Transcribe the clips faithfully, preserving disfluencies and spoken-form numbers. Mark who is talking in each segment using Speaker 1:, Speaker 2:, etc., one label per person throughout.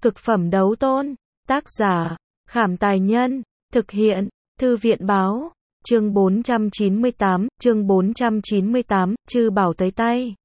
Speaker 1: Cực phẩm đấu tôn. Tác giả, Khảm Tài Nhân. Thực hiện, Thư viện Báo. Chương bốn trăm chín mươi tám, chương bốn trăm chín mươi tám, Chư Bảo tới tay.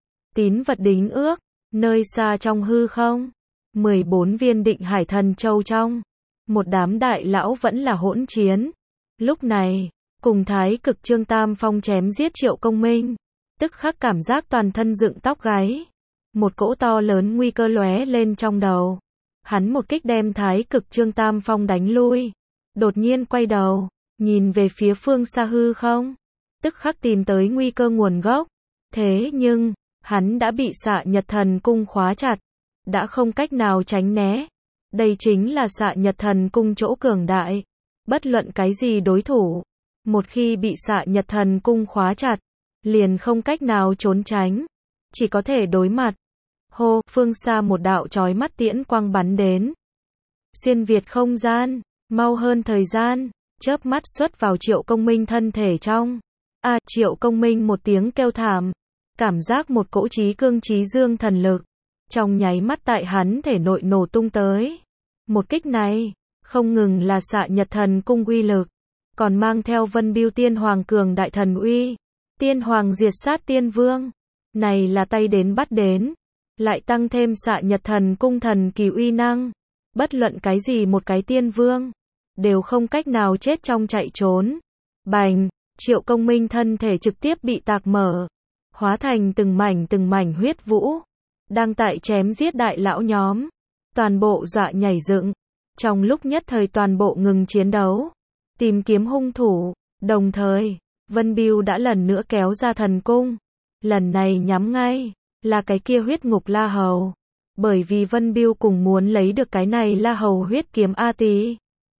Speaker 1: Tín vật đính ước, nơi xa trong hư không. mười bốn viên định hải thần châu trong. Một đám đại lão vẫn là hỗn chiến. Lúc này, cùng thái cực Trương Tam Phong chém giết Triệu Công Minh. Tức khắc cảm giác toàn thân dựng tóc gáy. Một cỗ to lớn nguy cơ lóe lên trong đầu. Hắn một kích đem thái cực Trương Tam Phong đánh lui. Đột nhiên quay đầu, nhìn về phía phương xa hư không. Tức khắc tìm tới nguy cơ nguồn gốc. Thế nhưng, hắn đã bị Xạ Nhật Thần Cung khóa chặt. Đã không cách nào tránh né. Đây chính là Xạ Nhật Thần Cung chỗ cường đại. Bất luận cái gì đối thủ. Một khi bị Xạ Nhật Thần Cung khóa chặt, liền không cách nào trốn tránh. Chỉ có thể đối mặt. Hô, phương xa một đạo chói mắt tiễn quang bắn đến. Xuyên việt không gian, mau hơn thời gian, chớp mắt xuất vào Triệu Công Minh thân thể trong. A, à, Triệu Công Minh một tiếng kêu thảm, cảm giác một cỗ chí cương chí dương thần lực, trong nháy mắt tại hắn thể nội nổ tung tới. Một kích này, không ngừng là Xạ Nhật Thần Cung uy lực, còn mang theo Vân Bưu Tiên Hoàng cường đại thần uy. Tiên Hoàng diệt sát Tiên Vương, này là tay đến bắt đến. Lại tăng thêm Xạ Nhật Thần Cung thần kỳ uy năng. Bất luận cái gì một cái tiên vương, đều không cách nào chết trong chạy trốn. Bành, Triệu Công Minh thân thể trực tiếp bị tạc mở. Hóa thành từng mảnh từng mảnh huyết vũ. Đang tại chém giết đại lão nhóm. Toàn bộ dọa nhảy dựng. Trong lúc nhất thời toàn bộ ngừng chiến đấu. Tìm kiếm hung thủ. Đồng thời, Vân Bưu đã lần nữa kéo ra thần cung. Lần này nhắm ngay là cái kia huyết ngục La Hầu. Bởi vì Vân Bưu cùng muốn lấy được cái này La Hầu huyết kiếm A Tỳ.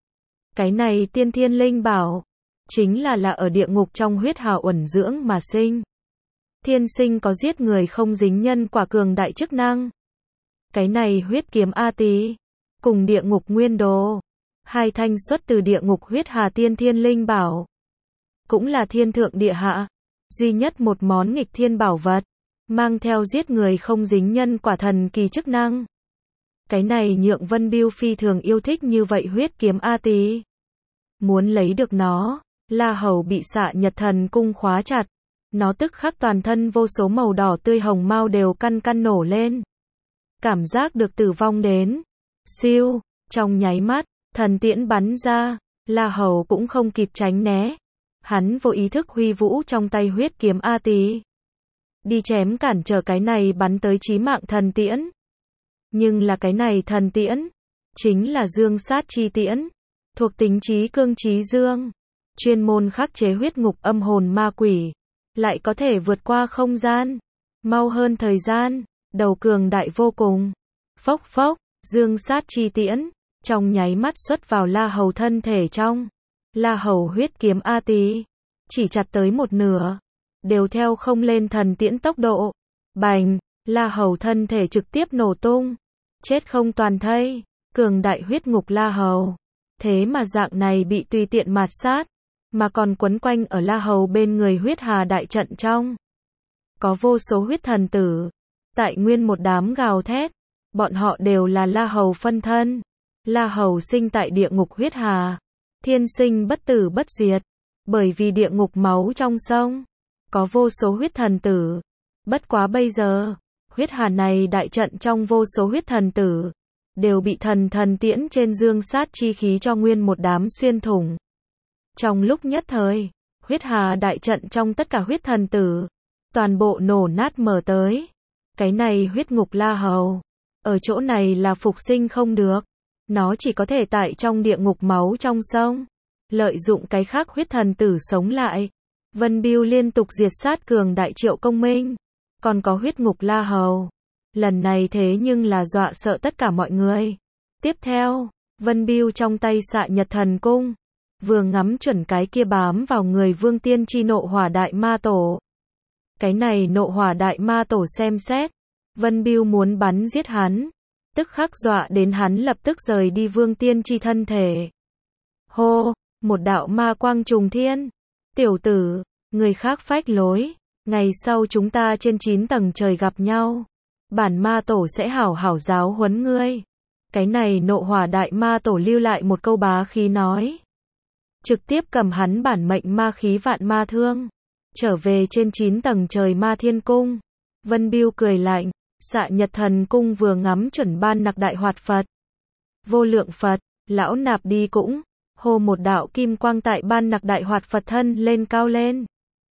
Speaker 1: Cái này tiên thiên linh bảo, chính là là ở địa ngục trong huyết hà uẩn dưỡng mà sinh. Thiên sinh có giết người không dính nhân quả cường đại chức năng. Cái này huyết kiếm A Tỳ, cùng địa ngục nguyên đồ, hai thanh xuất từ địa ngục huyết hà tiên thiên linh bảo. Cũng là thiên thượng địa hạ, duy nhất một món nghịch thiên bảo vật. Mang theo giết người không dính nhân quả thần kỳ chức năng. Cái này nhượng Vân Bưu phi thường yêu thích như vậy huyết kiếm A Tỳ. Muốn lấy được nó, La Hầu bị Xạ Nhật Thần Cung khóa chặt. Nó tức khắc toàn thân vô số màu đỏ tươi hồng mao đều căn căn nổ lên. Cảm giác được tử vong đến. Siêu, trong nháy mắt, thần tiễn bắn ra, La Hầu cũng không kịp tránh né. Hắn vô ý thức huy vũ trong tay huyết kiếm A Tỳ. Đi chém cản trở cái này bắn tới chí mạng thần tiễn. Nhưng là cái này thần tiễn, chính là dương sát chi tiễn, thuộc tính chí cương chí dương, chuyên môn khắc chế huyết ngục âm hồn ma quỷ, lại có thể vượt qua không gian, mau hơn thời gian, đầu cường đại vô cùng. Phốc phốc, dương sát chi tiễn, trong nháy mắt xuất vào La Hầu thân thể trong. La Hầu huyết kiếm A Tỳ, chỉ chặt tới một nửa. Đều theo không lên thần tiễn tốc độ. Bành, La Hầu thân thể trực tiếp nổ tung. Chết không toàn thây. Cường đại huyết ngục La Hầu. Thế mà dạng này bị tùy tiện mạt sát. Mà còn quấn quanh ở La Hầu bên người huyết hà đại trận trong. Có vô số huyết thần tử. Tại nguyên một đám gào thét. Bọn họ đều là La Hầu phân thân. La Hầu sinh tại địa ngục huyết hà. Thiên sinh bất tử bất diệt. Bởi vì địa ngục máu trong sông. Có vô số huyết thần tử. Bất quá bây giờ, huyết hà này đại trận trong vô số huyết thần tử, đều bị thần thần tiễn trên dương sát chi khí cho nguyên một đám xuyên thủng. Trong lúc nhất thời, huyết hà đại trận trong tất cả huyết thần tử, toàn bộ nổ nát mở tới. Cái này huyết ngục La Hầu, ở chỗ này là phục sinh không được. Nó chỉ có thể tại trong địa ngục máu trong sông, lợi dụng cái khác huyết thần tử sống lại. Vân Bưu liên tục diệt sát cường đại Triệu Công Minh. Còn có huyết ngục La Hầu. Lần này thế nhưng là dọa sợ tất cả mọi người. Tiếp theo, Vân Bưu trong tay Xạ Nhật Thần Cung. Vừa ngắm chuẩn cái kia bám vào người Vương Tiên Chi nộ hỏa đại ma tổ. Cái này nộ hỏa đại ma tổ xem xét. Vân Bưu muốn bắn giết hắn. Tức khắc dọa đến hắn lập tức rời đi Vương Tiên Chi thân thể. Hô, một đạo ma quang trùng thiên. Tiểu tử, người khác phách lối, ngày sau chúng ta trên chín tầng trời gặp nhau. Bản ma tổ sẽ hảo hảo giáo huấn ngươi. Cái này nộ hỏa đại ma tổ lưu lại một câu bá khí nói. Trực tiếp cầm hắn bản mệnh ma khí vạn ma thương. Trở về trên chín tầng trời ma thiên cung. Vân Biêu cười lạnh. Xạ Nhật Thần Cung vừa ngắm chuẩn ban nặc đại hoạt Phật. Vô lượng Phật, lão nạp đi cũng. Hô một đạo kim quang tại ban nặc đại hoạt Phật thân lên cao lên.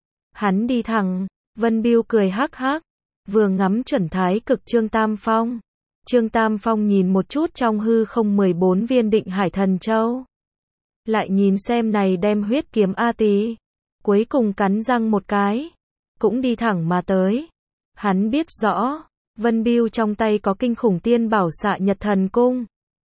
Speaker 1: Hắn đi thẳng. Vân Biêu cười hắc hắc. Vừa ngắm chuẩn thái cực Trương Tam Phong. Trương Tam Phong nhìn một chút trong hư không mười bốn viên định hải thần châu. Lại nhìn xem này đem huyết kiếm A Tỳ. Cuối cùng cắn răng một cái. Cũng đi thẳng mà tới. Hắn biết rõ. Vân Biêu trong tay có kinh khủng tiên bảo Xạ Nhật Thần Cung.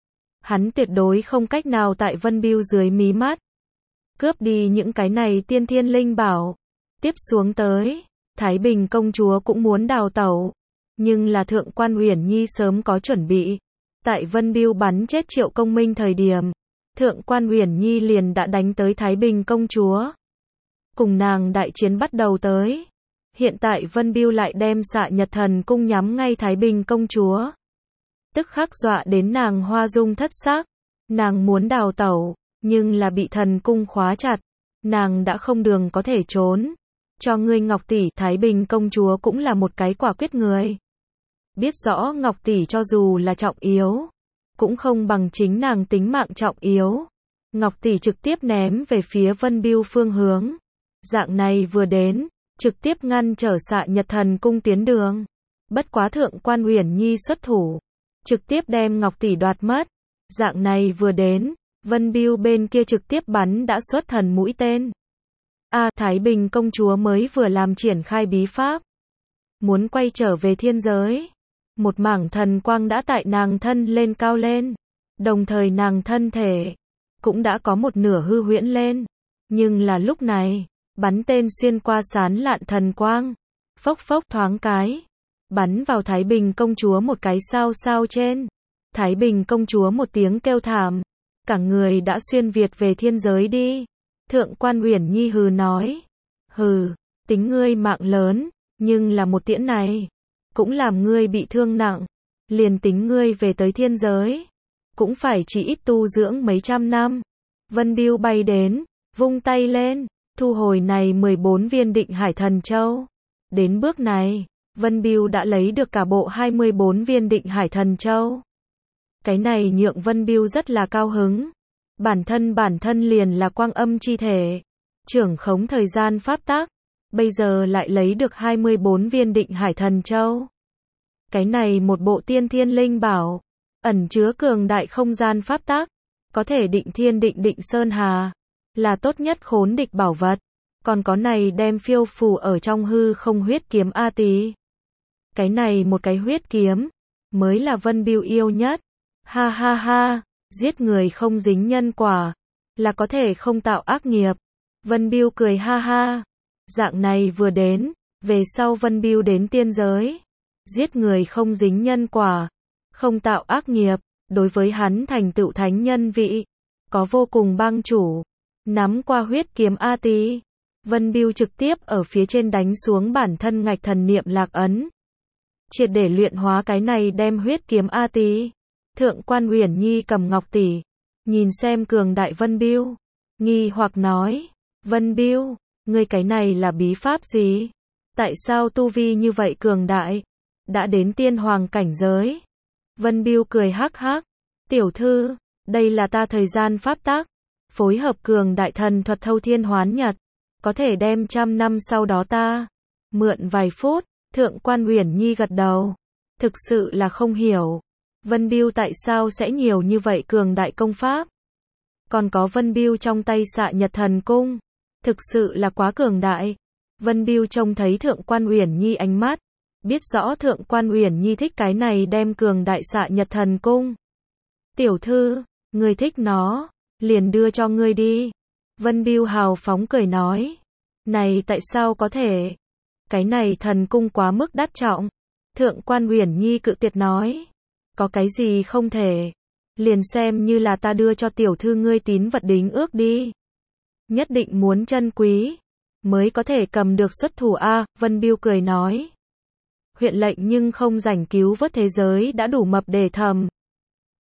Speaker 1: Hắn tuyệt đối không cách nào tại Vân Biêu dưới mí mắt. Cướp đi những cái này tiên thiên linh bảo. Tiếp xuống tới. Thái Bình công chúa cũng muốn đào tẩu. Nhưng là Thượng Quan Uyển Nhi sớm có chuẩn bị. Tại Vân Biêu bắn chết Triệu Công Minh thời điểm. Thượng Quan Uyển Nhi liền đã đánh tới Thái Bình công chúa. Cùng nàng đại chiến bắt đầu tới. Hiện tại Vân Biêu lại đem Xạ Nhật Thần Cung nhắm ngay Thái Bình công chúa. Tức khắc dọa đến nàng hoa dung thất sắc. Nàng muốn đào tẩu, nhưng là bị thần cung khóa chặt. Nàng đã không đường có thể trốn. Cho ngươi Ngọc tỷ, Thái Bình công chúa cũng là một cái quả quyết người. Biết rõ Ngọc tỷ cho dù là trọng yếu, cũng không bằng chính nàng tính mạng trọng yếu. Ngọc tỷ trực tiếp ném về phía Vân Biêu phương hướng. Dạng này vừa đến, trực tiếp ngăn trở Xạ Nhật Thần Cung tiến đường. Bất quá Thượng Quan Uyển Nhi xuất thủ, trực tiếp đem Ngọc tỷ đoạt mất. Dạng này vừa đến, Vân Biêu bên kia trực tiếp bắn đã xuất thần mũi tên. A, à, Thái Bình công chúa mới vừa làm triển khai bí pháp, muốn quay trở về thiên giới. Một mảng thần quang đã tại nàng thân lên cao lên, đồng thời nàng thân thể cũng đã có một nửa hư huyễn lên. Nhưng là lúc này, bắn tên xuyên qua sán lạn thần quang, phốc phốc thoáng cái, bắn vào Thái Bình công chúa một cái sao sao trên. Thái Bình công chúa một tiếng kêu thảm, cả người đã xuyên việt về thiên giới đi. Thượng Quan Uyển Nhi hừ nói, hừ, tính ngươi mạng lớn, nhưng là một tiễn này, cũng làm ngươi bị thương nặng, liền tính ngươi về tới thiên giới, cũng phải chỉ ít tu dưỡng mấy trăm năm. Vân Biêu bay đến, vung tay lên, thu hồi này mười bốn viên định hải thần châu. Đến bước này, Vân Biêu đã lấy được cả bộ hai mươi bốn viên định hải thần châu. Cái này nhượng Vân Biêu rất là cao hứng. Bản thân bản thân liền là quang âm chi thể, trưởng khống thời gian pháp tắc, bây giờ lại lấy được hai mươi bốn viên định hải thần châu. Cái này một bộ tiên thiên linh bảo, ẩn chứa cường đại không gian pháp tắc, có thể định thiên định định sơn hà, là tốt nhất khốn địch bảo vật. Còn có này đem phiêu phù ở trong hư không huyết kiếm A Tỳ. Cái này một cái huyết kiếm, mới là Vân Biêu yêu nhất. Ha ha ha, giết người không dính nhân quả, là có thể không tạo ác nghiệp. Vân Biêu cười ha ha. Dạng này vừa đến, về sau Vân Biêu đến tiên giới. Giết người không dính nhân quả, không tạo ác nghiệp, đối với hắn thành tựu thánh nhân vị, có vô cùng bang chủ. Nắm qua huyết kiếm A Tỳ, Vân Biêu trực tiếp ở phía trên đánh xuống bản thân ngạch thần niệm lạc ấn. Triệt để luyện hóa cái này đem huyết kiếm A Tỳ. Thượng Quan Uyển Nhi cầm Ngọc tỷ, nhìn xem cường đại Vân Biêu, nghi hoặc nói, Vân Biêu, ngươi cái này là bí pháp gì? Tại sao tu vi như vậy cường đại? Đã đến tiên hoàng cảnh giới. Vân Biêu cười hắc hắc, tiểu thư, đây là ta thời gian pháp tắc, phối hợp cường đại thần thuật thâu thiên hoán nhật, có thể đem trăm năm sau đó ta mượn vài phút. Thượng Quan Uyển Nhi gật đầu, thực sự là không hiểu. Vân Biêu tại sao sẽ nhiều như vậy cường đại công pháp? Còn có Vân Biêu trong tay Xạ Nhật Thần Cung, thực sự là quá cường đại. Vân Biêu trông thấy Thượng Quan Uyển Nhi ánh mắt, biết rõ Thượng Quan Uyển Nhi thích cái này đem cường đại Xạ Nhật Thần Cung. Tiểu thư, ngươi thích nó, liền đưa cho ngươi đi. Vân Biêu hào phóng cười nói, này tại sao có thể? Cái này thần cung quá mức đắt trọng. Thượng Quan Uyển Nhi cự tuyệt nói, có cái gì không thể, liền xem như là ta đưa cho tiểu thư ngươi tín vật đính ước đi. Nhất định muốn chân quý, mới có thể cầm được xuất thủ a. Vân Biêu cười nói, huyện lệnh nhưng không rảnh cứu vớt thế giới đã đủ mập để thầm.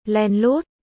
Speaker 1: Len lút.